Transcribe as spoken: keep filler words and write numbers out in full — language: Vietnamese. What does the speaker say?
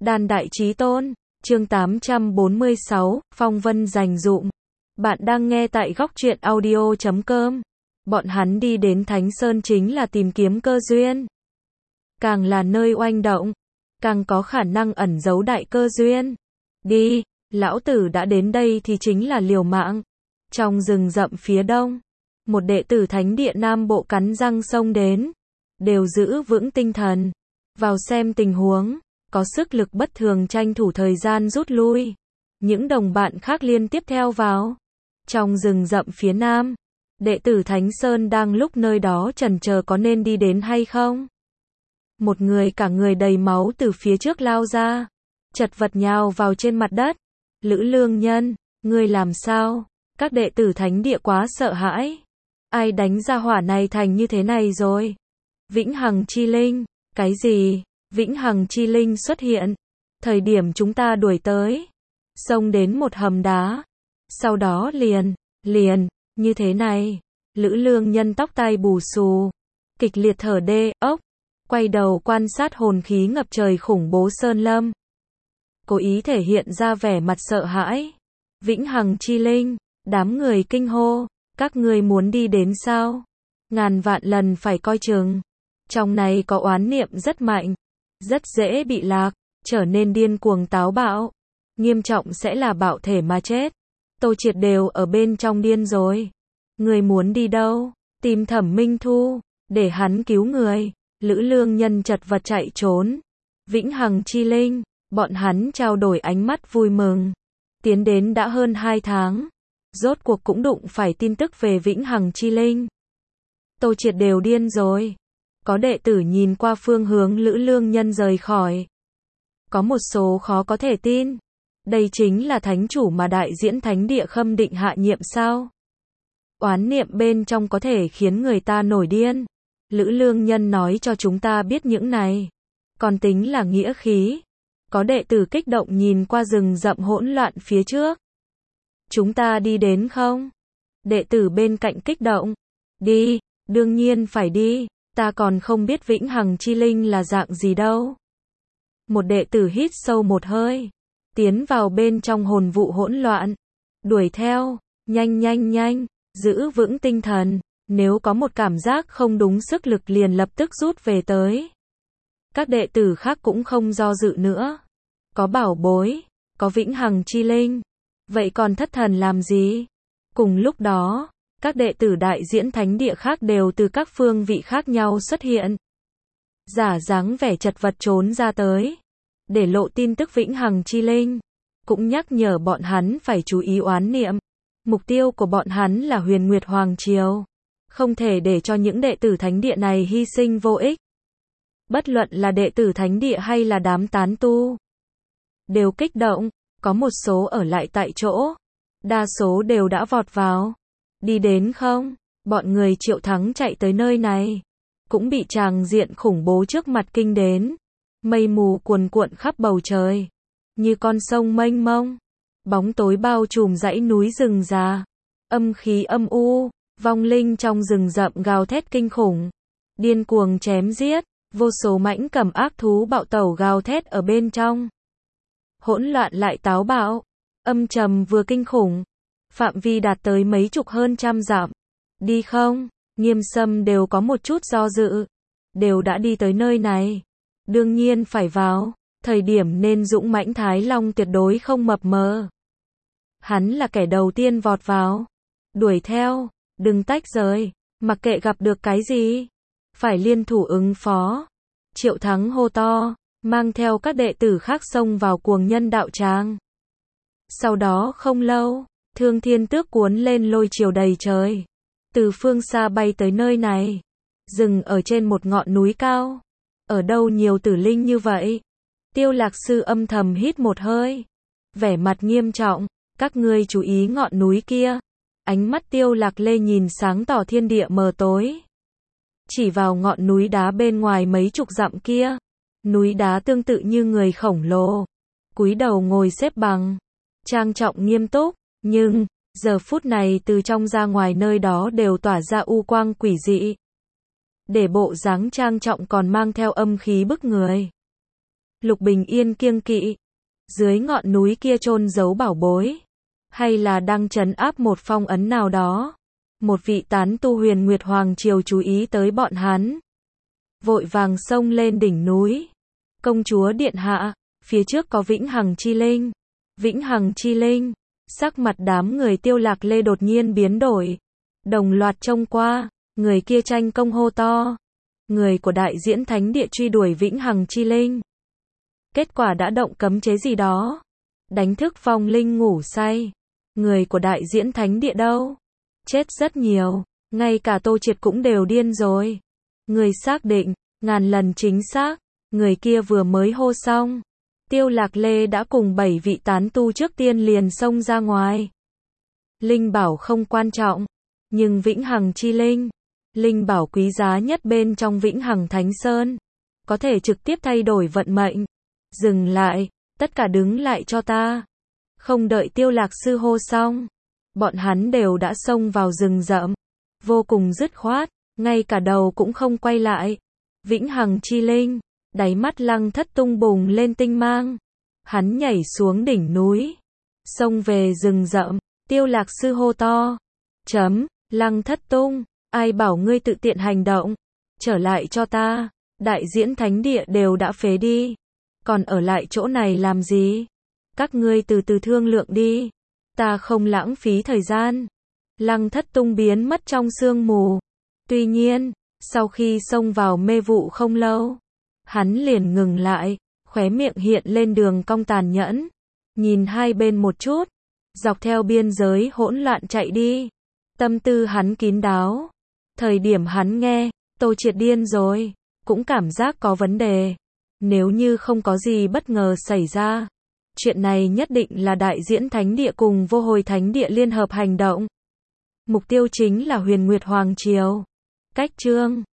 Đan Đại Chí Tôn, chương tám trăm bốn mươi sáu, Phong Vân Dành Dụm. Bạn đang nghe tại góc truyện audio chấm com. Bọn hắn đi đến Thánh Sơn chính là tìm kiếm cơ duyên. Càng là nơi oanh động, càng có khả năng ẩn giấu đại cơ duyên. Đi, lão tử đã đến đây thì chính là liều mạng. Trong rừng rậm phía đông, một đệ tử Thánh Địa Nam Bộ cắn răng xông đến, đều giữ vững tinh thần, vào xem tình huống, có sức lực bất thường tranh thủ thời gian rút lui. Những đồng bạn khác liên tiếp theo vào. Trong rừng rậm phía nam, đệ tử Thánh Sơn đang lúc nơi đó chần chờ có nên đi đến hay không. Một người cả người đầy máu từ phía trước lao ra, chật vật nhào vào trên mặt đất. Lữ Lương Nhân, ngươi làm sao? Các đệ tử Thánh Địa quá sợ hãi. Ai đánh ra hỏa này thành như thế này rồi? Vĩnh Hằng Chi Linh, cái gì? Vĩnh Hằng Chi Linh xuất hiện. Thời điểm chúng ta đuổi tới, xông đến một hầm đá. Sau đó liền, liền, như thế này. Lữ Lương Nhân tóc tai bù xù, kịch liệt thở đê, ốc, quay đầu quan sát hồn khí ngập trời khủng bố sơn lâm. Cố ý thể hiện ra vẻ mặt sợ hãi. Vĩnh Hằng Chi Linh, đám người kinh hô, các ngươi muốn đi đến sao? Ngàn vạn lần phải coi chừng. Trong này có oán niệm rất mạnh, rất dễ bị lạc, trở nên điên cuồng táo bạo, nghiêm trọng sẽ là bạo thể mà chết. Tô Triệt đều ở bên trong điên rồi. Người muốn đi đâu? Tìm Thẩm Minh Thu, để hắn cứu người. Lữ Lương Nhân chật vật chạy trốn. Vĩnh Hằng Chi Linh, bọn hắn trao đổi ánh mắt vui mừng. Tiến đến đã hơn hai tháng, rốt cuộc cũng đụng phải tin tức về Vĩnh Hằng Chi Linh. Tô Triệt đều điên rồi. Có đệ tử nhìn qua phương hướng Lữ Lương Nhân rời khỏi. Có một số khó có thể tin. Đây chính là thánh chủ mà đại diễn Thánh Địa khâm định hạ nhiệm sao? Oán niệm bên trong có thể khiến người ta nổi điên. Lữ Lương Nhân nói cho chúng ta biết những này, còn tính là nghĩa khí. Có đệ tử kích động nhìn qua rừng rậm hỗn loạn phía trước. Chúng ta đi đến không? Đệ tử bên cạnh kích động. Đi, đương nhiên phải đi. Ta còn không biết Vĩnh Hằng Chi Linh là dạng gì đâu. Một đệ tử hít sâu một hơi, tiến vào bên trong hồn vụ hỗn loạn, đuổi theo, nhanh nhanh nhanh, giữ vững tinh thần, nếu có một cảm giác không đúng sức lực liền lập tức rút về tới. Các đệ tử khác cũng không do dự nữa. Có bảo bối, có Vĩnh Hằng Chi Linh, vậy còn thất thần làm gì? Cùng lúc đó, các đệ tử đại diễn Thánh Địa khác đều từ các phương vị khác nhau xuất hiện. Giả dáng vẻ chật vật trốn ra tới, để lộ tin tức Vĩnh Hằng Chi Linh, cũng nhắc nhở bọn hắn phải chú ý oán niệm. Mục tiêu của bọn hắn là Huyền Nguyệt Hoàng Triều, không thể để cho những đệ tử Thánh Địa này hy sinh vô ích. Bất luận là đệ tử Thánh Địa hay là đám tán tu, đều kích động, có một số ở lại tại chỗ, đa số đều đã vọt vào. Đi đến không? Bọn người Triệu Thắng chạy tới nơi này, cũng bị tràng diện khủng bố trước mặt kinh đến. Mây mù cuồn cuộn khắp bầu trời, như con sông mênh mông. Bóng tối bao trùm dãy núi rừng già, âm khí âm u, vong linh trong rừng rậm gào thét kinh khủng, điên cuồng chém giết, vô số mãnh cầm ác thú bạo tẩu gào thét ở bên trong. Hỗn loạn lại táo bạo, âm trầm vừa kinh khủng. Phạm vi đạt tới mấy chục hơn trăm dặm. Đi không? Nghiêm Sâm đều có một chút do dự. Đều đã đi tới nơi này, đương nhiên phải vào. Thời điểm nên dũng mãnh Thái Long tuyệt đối không mập mờ. Hắn là kẻ đầu tiên vọt vào. Đuổi theo, đừng tách rời, mặc kệ gặp được cái gì, phải liên thủ ứng phó. Triệu Thắng hô to, mang theo các đệ tử khác xông vào cuồng nhân đạo tràng. Sau đó không lâu, Thương Thiên Tước cuốn lên lôi chiều đầy trời, từ phương xa bay tới nơi này, dừng ở trên một ngọn núi cao. Ở đâu nhiều tử linh như vậy? Tiêu Lạc Sư âm thầm hít một hơi, vẻ mặt nghiêm trọng. Các ngươi chú ý ngọn núi kia. Ánh mắt Tiêu Lạc Lê nhìn sáng tỏ thiên địa mờ tối, chỉ vào ngọn núi đá bên ngoài mấy chục dặm kia. Núi đá tương tự như người khổng lồ, cúi đầu ngồi xếp bằng, trang trọng nghiêm túc. Nhưng, giờ phút này từ trong ra ngoài nơi đó đều tỏa ra u quang quỷ dị. Để bộ dáng trang trọng còn mang theo âm khí bức người. Lục Bình Yên kiêng kỵ, dưới ngọn núi kia chôn giấu bảo bối, hay là đang trấn áp một phong ấn nào đó. Một vị tán tu Huyền Nguyệt Hoàng Triều chú ý tới bọn hắn, vội vàng xông lên đỉnh núi. Công chúa điện hạ, phía trước có Vĩnh Hằng Chi Linh. Vĩnh Hằng Chi Linh, sắc mặt đám người Tiêu Lạc Lê đột nhiên biến đổi, đồng loạt trông qua, người kia tranh công hô to. Người của Đại Diễn Thánh Địa truy đuổi Vĩnh Hằng Chi Linh. Kết quả đã động cấm chế gì đó, đánh thức Phong Linh ngủ say. Người của Đại Diễn Thánh Địa đâu? Chết rất nhiều, ngay cả Tô Triệt cũng đều điên rồi. Người xác định, ngàn lần chính xác, người kia vừa mới hô xong, Tiêu Lạc Lê đã cùng bảy vị tán tu trước tiên liền xông ra ngoài. Linh bảo không quan trọng, nhưng Vĩnh Hằng Chi Linh, linh bảo quý giá nhất bên trong Vĩnh Hằng Thánh Sơn, có thể trực tiếp thay đổi vận mệnh. Dừng lại, tất cả đứng lại cho ta. Không đợi Tiêu Lạc sư hô xong, bọn hắn đều đã xông vào rừng rậm, vô cùng dứt khoát, ngay cả đầu cũng không quay lại. Vĩnh Hằng Chi Linh, đáy mắt Lăng Thất Tung bùng lên tinh mang. Hắn nhảy xuống đỉnh núi, xông về rừng rậm. Tiêu Lạc sư hô to, chấm, Lăng Thất Tung, ai bảo ngươi tự tiện hành động, trở lại cho ta. Đại Diễn Thánh Địa đều đã phế đi, còn ở lại chỗ này làm gì? Các ngươi từ từ thương lượng đi, ta không lãng phí thời gian. Lăng Thất Tung biến mất trong sương mù. Tuy nhiên, sau khi xông vào mê vụ không lâu, hắn liền ngừng lại, khóe miệng hiện lên đường cong tàn nhẫn, nhìn hai bên một chút, dọc theo biên giới hỗn loạn chạy đi. Tâm tư hắn kín đáo. Thời điểm hắn nghe, Tô Triệt điên rồi, cũng cảm giác có vấn đề. Nếu như không có gì bất ngờ xảy ra, chuyện này nhất định là Đại Diễn Thánh Địa cùng Vô Hồi Thánh Địa liên hợp hành động. Mục tiêu chính là Huyền Nguyệt Hoàng Triều. Cách chương